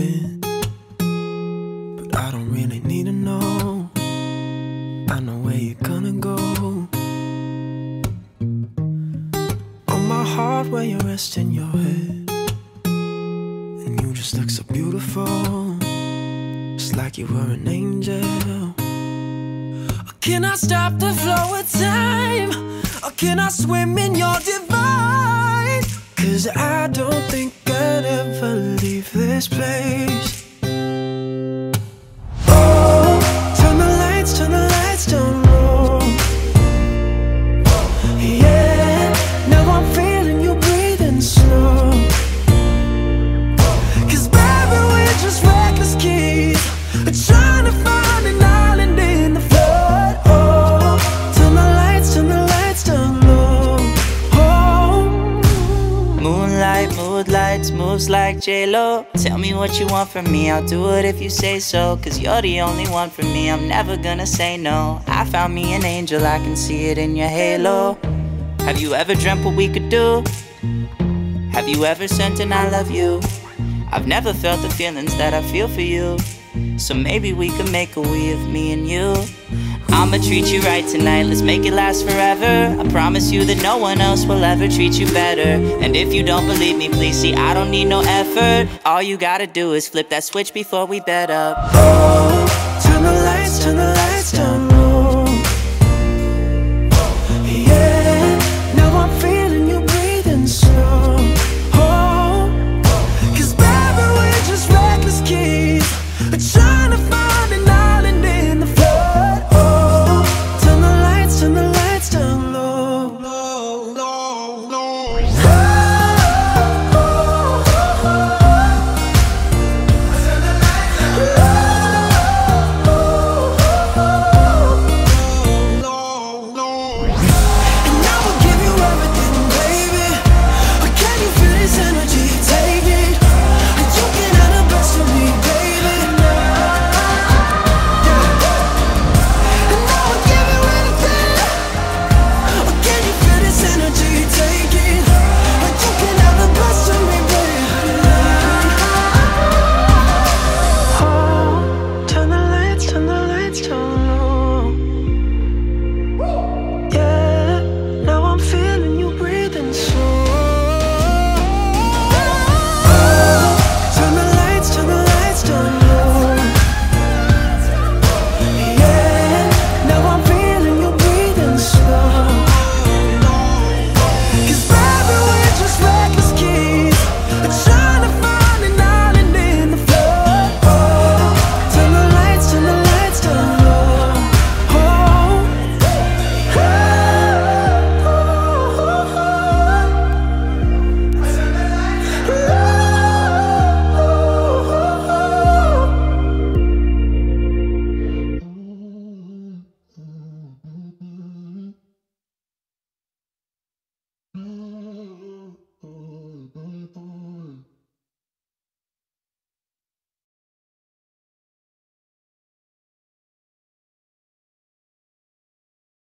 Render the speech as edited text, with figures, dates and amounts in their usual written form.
been, but I don't really need to know. I know where you're gonna go. On my heart where you're resting your head, and you just look so beautiful, just like you were an angel. Can I stop the flow of time? Or can I swim in your divine? 'Cause I don't think I'd ever leave this place. Oh, turn the lights down low. Yeah, now I'm feeling you breathing slow. 'Cause baby, we're just reckless kids trying to find an island in the flood. Oh, turn the lights down low. Oh, Moonlight, mood lights, moves like J-Lo. Tell me what you want from me, I'll do it if you say so. 'Cause you're the only one for me, I'm never gonna say no. I found me an angel, I can see it in your halo. Have you ever dreamt what we could do? Have you ever sent an I love you? I've never felt the feelings that I feel for you. So maybe we could make a we of me and you. I'ma treat you right tonight, let's make it last forever. I promise you that no one else will ever treat you better. And if you don't believe me, please see, I don't need no effort. All you gotta do is flip that switch before we bed up. oh, turn the lights